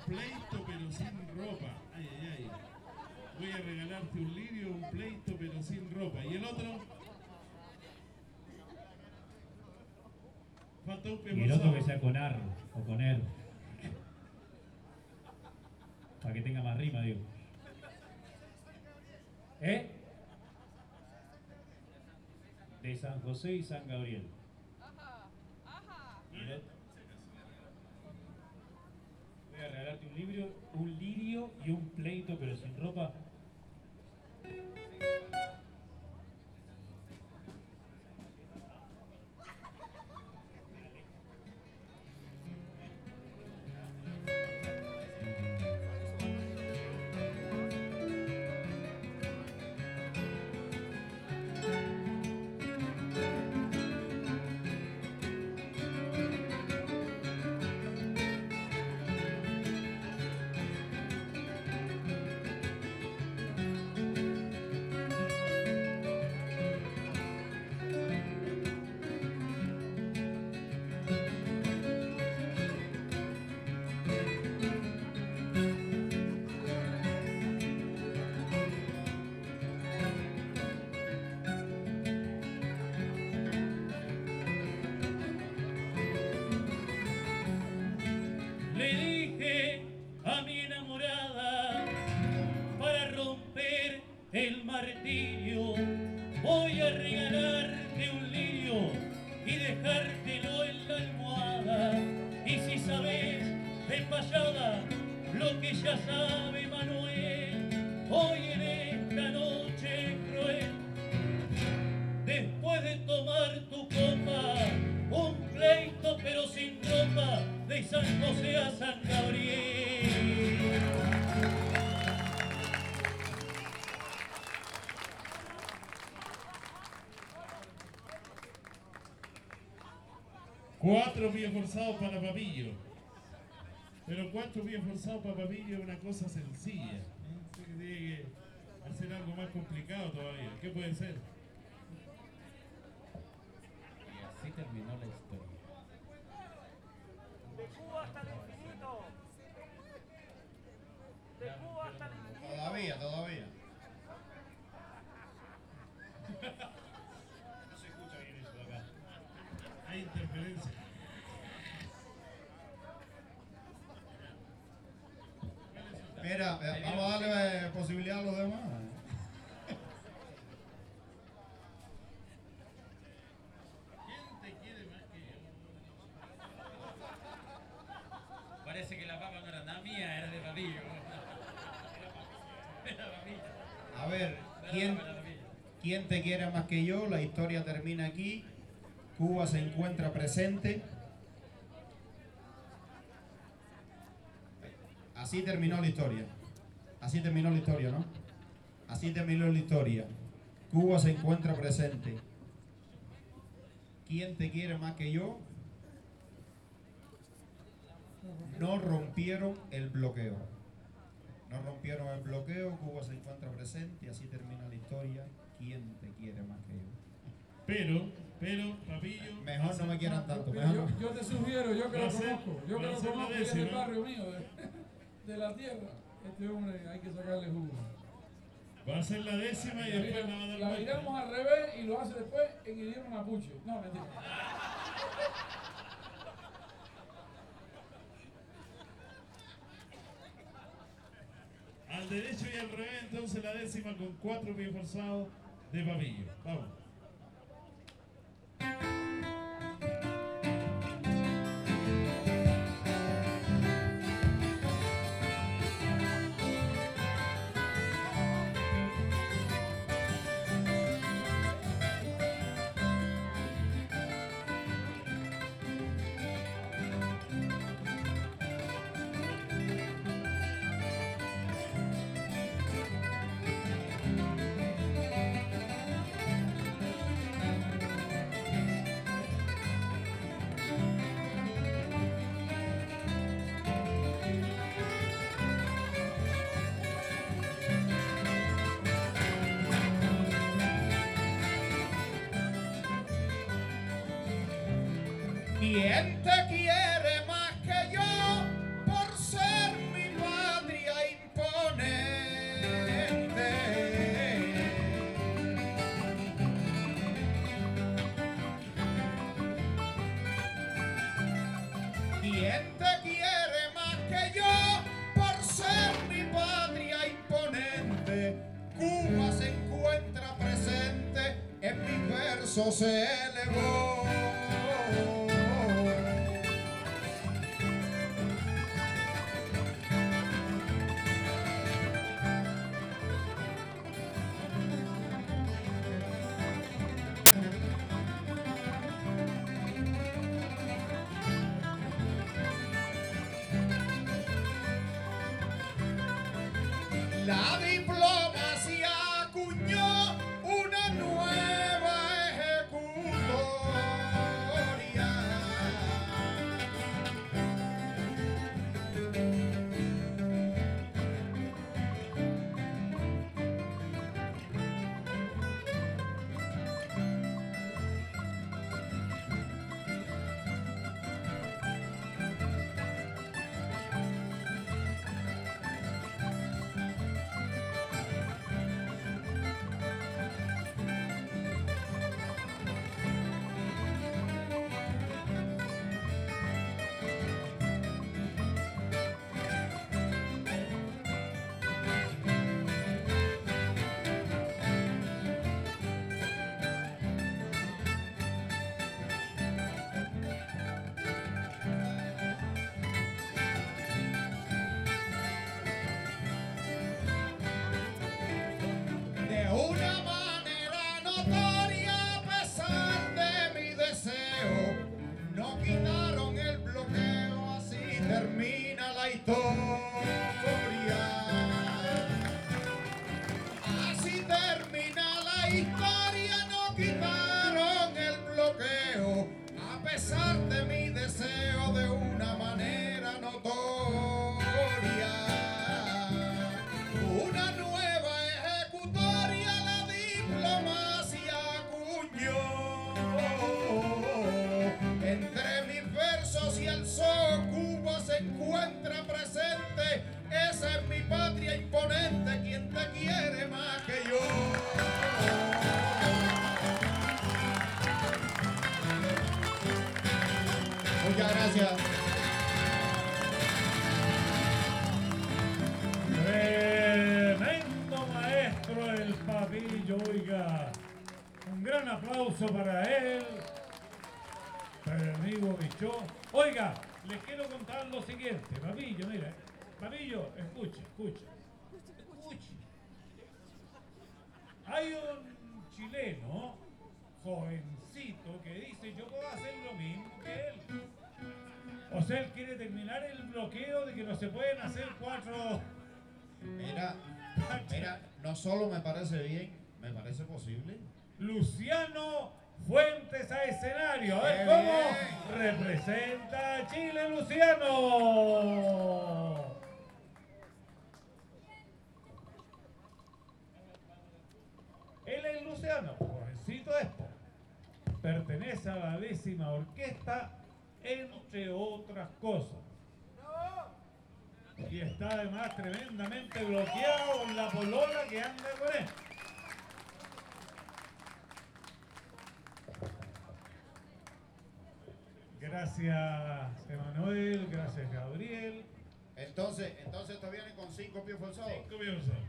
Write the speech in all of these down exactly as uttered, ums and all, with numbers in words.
pleito pero sin ropa. Ay, ay, ay. Voy a regalarte un lirio, un pleito pero sin ropa. ¿Y el otro? Falta un pie Y el otro que forzado. sea con ar o con er. Para que tenga más rima, digo. ¿Eh? De San José y San Gabriel. Y el otro. Voy a regalarte un libro, un lirio y un pleito pero sin ropa. Le dije a mi enamorada, para romper el martirio, voy a regalarte un lirio y dejártelo en la almohada. Y si sabes de payada lo que ya sabe Manuel, hoy en esta noche cruel, después de tomar tu copa, un pleito pero sin ropa, de San José a San Gabriel. Cuatro pies forzados para Papillo. Pero cuatro pies forzados para Papillo es una cosa sencilla. ¿eh? Sé que tiene que hacer algo más complicado todavía. ¿Qué puede ser? Y así terminó la historia. De Cuba hasta el infinito. De Cuba hasta el infinito. Todavía, todavía. No se escucha bien eso de acá. Hay interferencia. Mira, eh, vamos a darle eh, posibilidad a los demás. ¿Quién te quiere más que yo? Parece que la papa no era nada mía, era de Papillo. Era Papillo. A ver, Era ¿quién, para Papillo. ¿quién te quiere más que yo? La historia termina aquí. Cuba se encuentra presente. Así terminó la historia. Así terminó la historia, ¿no? Así terminó la historia. Cuba se encuentra presente. ¿Quién te quiere más que yo? No rompieron el bloqueo. No rompieron el bloqueo. Cuba se encuentra presente. Y así termina la historia. ¿Quién te quiere más que yo? Pero, pero, Papillo. Mejor no me quieran tanto. Mira, Mejor yo, no. yo te sugiero, yo que Va lo a ser- conozco, yo que va a lo ser la conozco, y es del décima. barrio mío, de, de la tierra. Este hombre hay que sacarle jugo. Va a ser la décima y después la va a dar La vuelta. viramos al revés y lo hace después en idioma mapuche. No, mentira. Al derecho y al revés, entonces la décima con cuatro pies forzados de Papillo. Vamos. ¿Quién te quiere más que yo por ser mi verso se elevó. La diplomacia acuñó una nueva ejecutoria. De una manera notoria, a pesar de mi deseo, no quitaron el bloqueo, así termina la historia. Así termina la historia, no quitaron el bloqueo, a pesar de mi deseo, de una manera notoria. Una nueva ejecutoria la diplomacia acuñó. Entre mis versos y el zoo, Cuba se encuentra presente. Esa es mi patria imponente, quien te quiere más que yo. Muchas gracias. Tremendo maestro el Papillo, oiga. Un gran aplauso para él, para el amigo Bichó. Oiga, les quiero contar lo siguiente. Papillo, mira. Papillo, escuche, escuche. Escuche. Hay un chileno, jovencito, que dice, yo puedo hacer lo mismo que él. O sea, él quiere terminar el bloqueo de que no se pueden hacer cuatro... Mira, mira, no solo me parece bien, me parece posible. Luciano Fuentes a escenario. A ver ¡Qué cómo bien! representa a Chile, Luciano. Él es Luciano, jovencito esto. Pertenece a la décima orquesta, entre otras cosas. Y está además tremendamente bloqueado con la polola que anda con él. Gracias Emanuel, gracias Gabriel. Entonces, entonces esto viene con cinco pies forzados. Cinco pies forzados.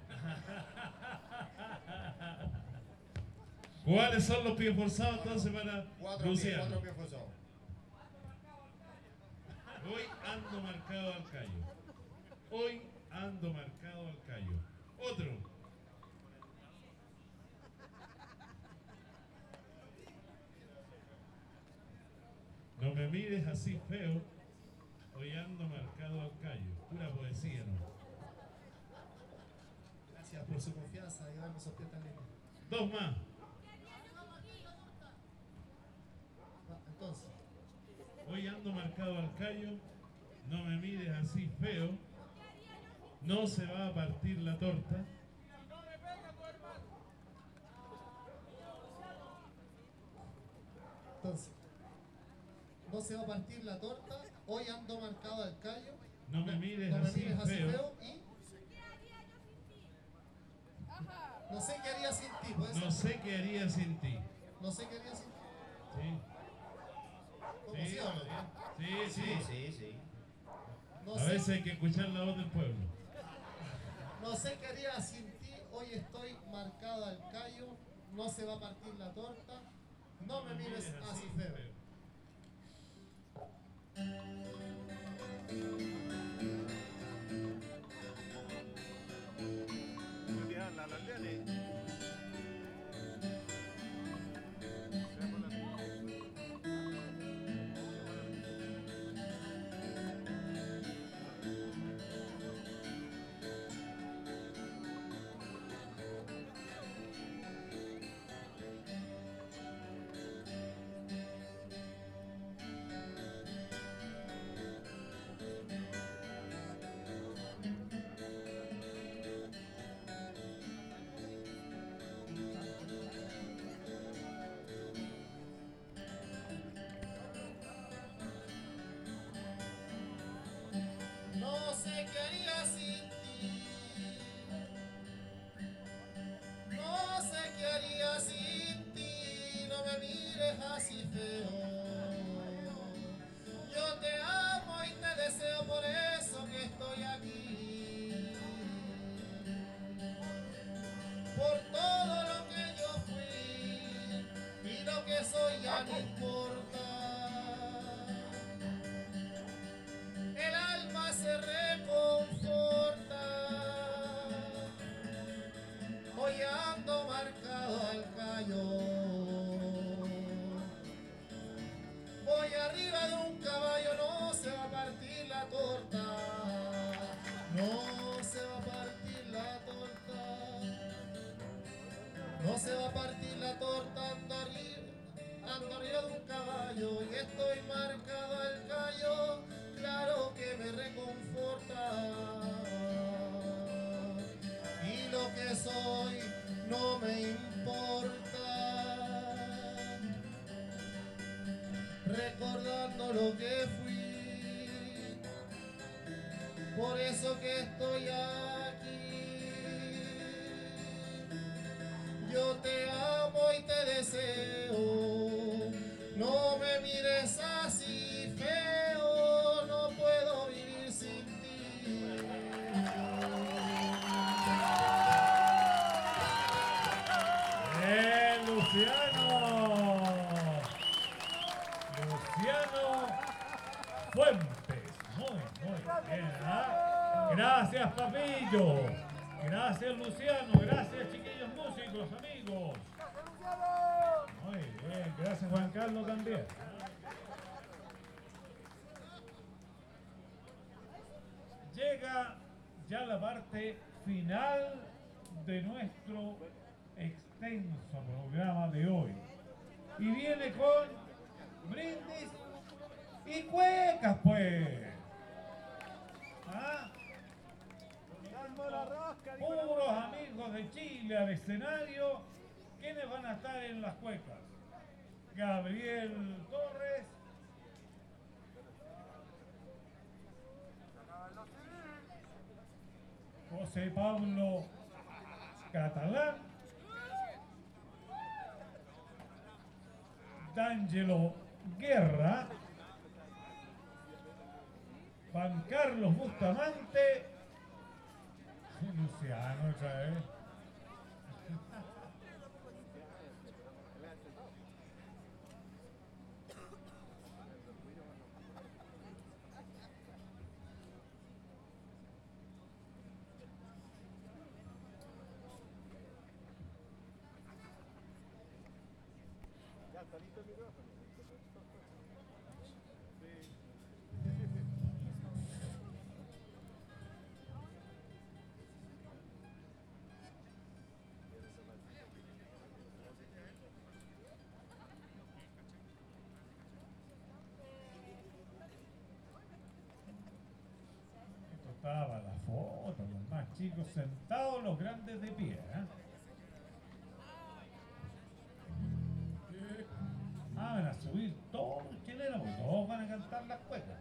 ¿Cuáles son los pies forzados entonces para Cuatro pies, Luciano? cuatro pies forzados. Hoy ando marcado al callo. Hoy ando marcado al callo. Otro. No me mires así feo. Hoy ando marcado al callo. Pura poesía, ¿no? Gracias por su confianza y darme esos pies tan lindos. Dos más. Ah, entonces, Hoy ando marcado al callo. No me mires así feo. No se va a partir la torta. entonces, no se va a partir la torta. Hoy ando marcado al callo. No me mires no me así mires así feo. feo y no sé qué haría sin ti. ¿Puede No ser? sé qué haría sin ti. No sé qué haría sin ti. Sí. ¿Cómo Sí, sí o no? sí, sí. Sí, sí. No A sé, veces hay que escuchar la voz del pueblo. no sé qué haría sin ti. Hoy estoy marcado al callo. No se va a partir la torta. No me mires así feo. No sé qué haría sin ti. No sé qué haría sin ti. No me mires así feo. Yo te amo y te deseo, por eso que estoy aquí. Por todo lo que yo fui y lo que soy ya no importa. El alma se reconforta. Hoy ando marcado al callo. Voy arriba de un caballo, no se va a partir la torta. No se va a partir la torta. No se va a partir la torta, ando arriba, ando arriba de un caballo y estoy marcado al callo. Claro que me reconforta. Y lo que soy no me importa. Recordando lo que fui, por eso que estoy aquí. Yo te amo y te deseo. No me mires así feo, no puedo vivir sin ti. ¡Eh, Luciano! Luciano Fuentes. Muy, muy bien. ¿Ah? Gracias, papillo. Gracias, Luciano. Gracias, chiquillos músicos, amigos. Muy bien. Gracias, Juan Carlos, también. Llega ya la parte final de nuestro extenso programa de hoy. Y viene con brindis y cuecas, pues. ¿Ah? Puros amigos de Chile al escenario. ¿Quiénes van a estar en las cuecas? Gabriel Torres. José Pablo Catalán. D'Angelo Guerra. Juan Carlos Bustamante. Luciano, otra vez. Estaba la foto, los más chicos sentados, los grandes de pie. ¿Eh? Ah, van a subir todos los chilenos, porque todos van a cantar las cuecas.